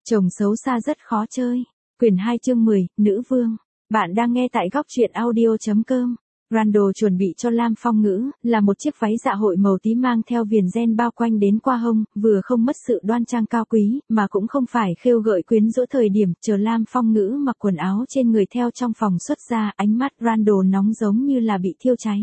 Chồng xấu xa rất khó chơi. Quyển 2 chương 10, Nữ Vương. Bạn đang nghe tại góc truyện audio.com. Randall chuẩn bị cho Lam Phong Ngữ, là một chiếc váy dạ hội màu tím mang theo viền ren bao quanh đến qua hông, vừa không mất sự đoan trang cao quý, mà cũng không phải khêu gợi quyến rũ thời điểm chờ Lam Phong Ngữ mặc quần áo trên người theo trong phòng xuất ra, ánh mắt Randall nóng giống như là bị thiêu cháy.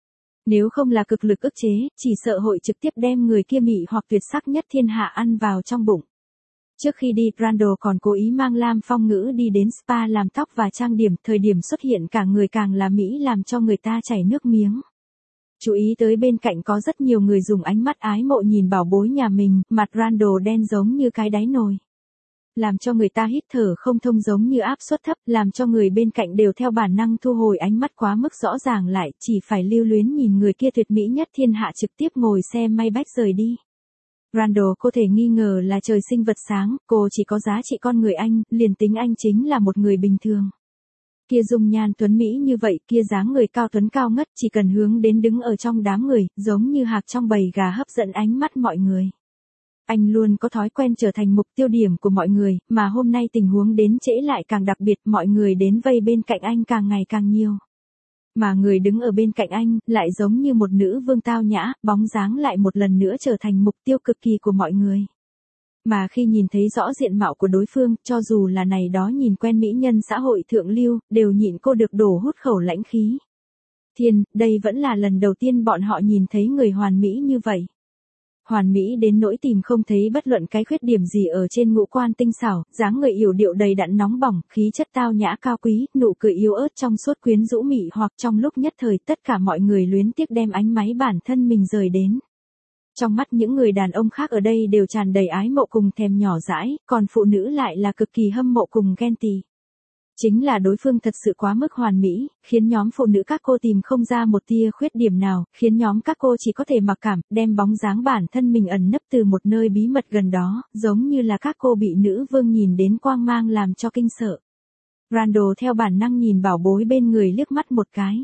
Nếu không là cực lực ức chế, chỉ sợ hội trực tiếp đem người kia mị hoặc tuyệt sắc nhất thiên hạ ăn vào trong bụng. Trước khi đi, Randall còn cố ý mang Lam Phong Ngữ đi đến spa làm tóc và trang điểm, thời điểm xuất hiện cả người càng là mỹ làm cho người ta chảy nước miếng. Chú ý tới bên cạnh có rất nhiều người dùng ánh mắt ái mộ nhìn bảo bối nhà mình, mặt Randall đen giống như cái đáy nồi. Làm cho người ta hít thở không thông giống như áp suất thấp, làm cho người bên cạnh đều theo bản năng thu hồi ánh mắt quá mức rõ ràng lại, chỉ phải lưu luyến nhìn người kia tuyệt mỹ nhất thiên hạ trực tiếp ngồi xe may bách rời đi. Randall có thể nghi ngờ là trời sinh vật sáng, cô chỉ có giá trị con người anh, liền tính anh chính là một người bình thường. Kia dung nhan tuấn mỹ như vậy, kia dáng người cao tuấn cao ngất, chỉ cần hướng đến đứng ở trong đám người, giống như hạc trong bầy gà hấp dẫn ánh mắt mọi người. Anh luôn có thói quen trở thành mục tiêu điểm của mọi người, mà hôm nay tình huống đến trễ lại càng đặc biệt, mọi người đến vây bên cạnh anh càng ngày càng nhiều. Mà người đứng ở bên cạnh anh, lại giống như một nữ vương tao nhã, bóng dáng lại một lần nữa trở thành mục tiêu cực kỳ của mọi người. Mà khi nhìn thấy rõ diện mạo của đối phương, cho dù là này đó nhìn quen mỹ nhân xã hội thượng lưu, đều nhịn cô được đổ hút khẩu lãnh khí. Thiên, đây vẫn là lần đầu tiên bọn họ nhìn thấy người hoàn mỹ như vậy. Hoàn mỹ đến nỗi tìm không thấy bất luận cái khuyết điểm gì ở trên ngũ quan tinh xảo, dáng người yểu điệu đầy đặn nóng bỏng, khí chất tao nhã cao quý, nụ cười yếu ớt trong suốt quyến rũ mị hoặc trong lúc nhất thời tất cả mọi người luyến tiếc đem ánh máy bản thân mình rời đến. Trong mắt những người đàn ông khác ở đây đều tràn đầy ái mộ cùng thèm nhỏ dãi, còn phụ nữ lại là cực kỳ hâm mộ cùng ghen tị. Chính là đối phương thật sự quá mức hoàn mỹ, khiến nhóm phụ nữ các cô tìm không ra một tia khuyết điểm nào, khiến nhóm các cô chỉ có thể mặc cảm, đem bóng dáng bản thân mình ẩn nấp từ một nơi bí mật gần đó, giống như là các cô bị nữ vương nhìn đến quang mang làm cho kinh sợ. Randall theo bản năng nhìn bảo bối bên người liếc mắt một cái.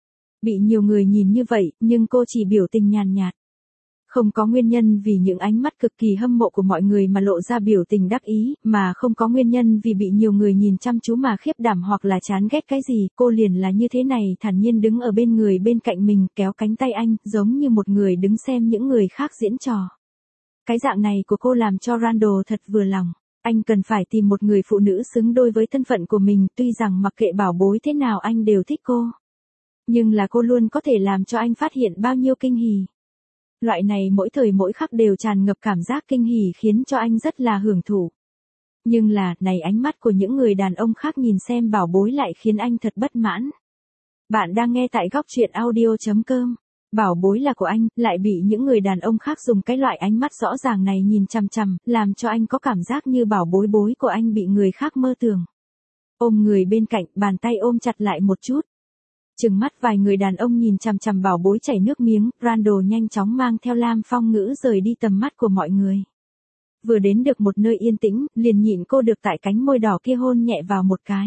Bị nhiều người nhìn như vậy, nhưng cô chỉ biểu tình nhàn nhạt. Không có nguyên nhân vì những ánh mắt cực kỳ hâm mộ của mọi người mà lộ ra biểu tình đắc ý, mà không có nguyên nhân vì bị nhiều người nhìn chăm chú mà khiếp đảm hoặc là chán ghét cái gì, cô liền là như thế này thản nhiên đứng ở bên người bên cạnh mình, kéo cánh tay anh, giống như một người đứng xem những người khác diễn trò. Cái dạng này của cô làm cho Randall thật vừa lòng. Anh cần phải tìm một người phụ nữ xứng đôi với thân phận của mình, tuy rằng mặc kệ bảo bối thế nào anh đều thích cô. Nhưng là cô luôn có thể làm cho anh phát hiện bao nhiêu kinh hỉ. Loại này mỗi thời mỗi khắc đều tràn ngập cảm giác kinh hỉ khiến cho anh rất là hưởng thụ. Nhưng là, này ánh mắt của những người đàn ông khác nhìn xem bảo bối lại khiến anh thật bất mãn. Bạn đang nghe tại góc truyện audio.com. Bảo bối là của anh, lại bị những người đàn ông khác dùng cái loại ánh mắt rõ ràng này nhìn chằm chằm, làm cho anh có cảm giác như bảo bối bối của anh bị người khác mơ tưởng. Ôm người bên cạnh, bàn tay ôm chặt lại một chút. Chừng mắt vài người đàn ông nhìn chằm chằm bảo bối chảy nước miếng, Randall nhanh chóng mang theo Lam Phong Ngữ rời đi tầm mắt của mọi người. Vừa đến được một nơi yên tĩnh, liền nhịn cô được tại cánh môi đỏ kia hôn nhẹ vào một cái.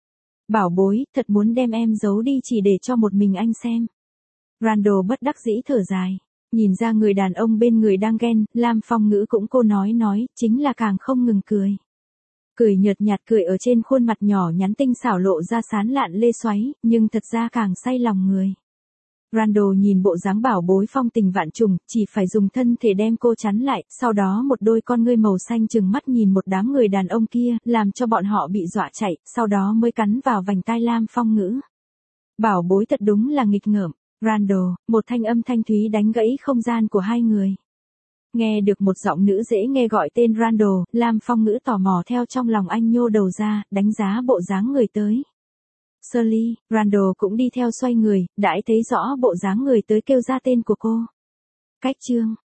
Bảo bối, thật muốn đem em giấu đi chỉ để cho một mình anh xem. Randall bất đắc dĩ thở dài. Nhìn ra người đàn ông bên người đang ghen, Lam Phong Ngữ cũng cô nói, chính là càng không ngừng cười. Cười nhợt nhạt cười ở trên khuôn mặt nhỏ nhắn tinh xảo lộ ra sán lạn lê xoáy, nhưng thật ra càng say lòng người. Randall nhìn bộ dáng bảo bối phong tình vạn trùng, chỉ phải dùng thân thể đem cô chắn lại, sau đó một đôi con ngươi màu xanh trừng mắt nhìn một đám người đàn ông kia, làm cho bọn họ bị dọa chạy, sau đó mới cắn vào vành tai Lam Phong Ngữ. Bảo bối thật đúng là nghịch ngợm. Randall, một thanh âm thanh thúy đánh gãy không gian của hai người. Nghe được một giọng nữ dễ nghe gọi tên Randall, Lam Phong Ngữ tò mò theo trong lòng anh nhô đầu ra, đánh giá bộ dáng người tới. Shirley, Randall cũng đi theo xoay người, đãi thấy rõ bộ dáng người tới kêu ra tên của cô. Cách chương,